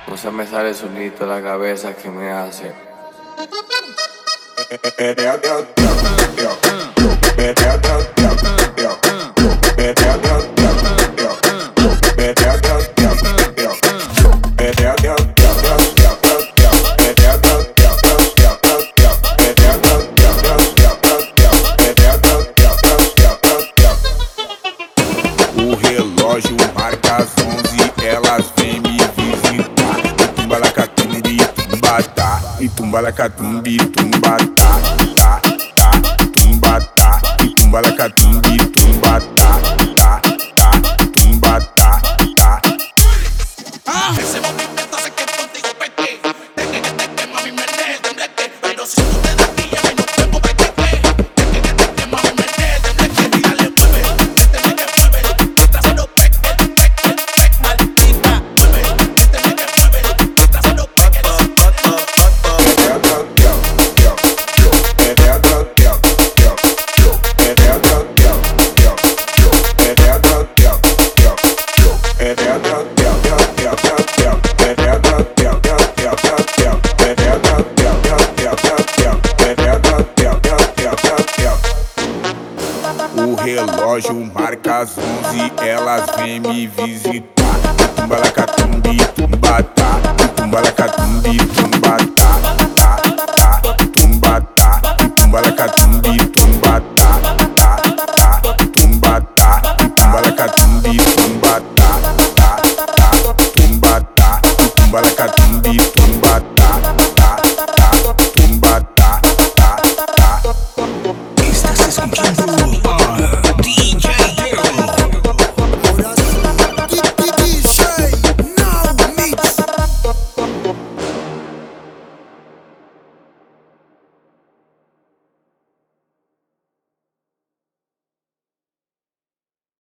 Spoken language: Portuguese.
No se me sale el sonito de la cabeza que me hace. O relógio marca as 11, elas vêm me visitar. Tumbalacatumbi, tumbatá, e tumbalacatumbi, tumbatá, tá, tá, tumbatá, e tumbalacatumbi, tumbatá, tá, tá, tumbatá, tá. Ese movimiento hace que contigo peque. Teque, mami, menee, tembleque. Pero si tú te das guilla, que no te mueve, teque, mami, menee, tembleque. Y dale, mueve, mueve, trasero, peque, maldita. Mueve, trasero, peque. O relógio marca as 11, elas vêm me visitar. Tumbalacatumbi, tumbatá, tumbalacatumbi,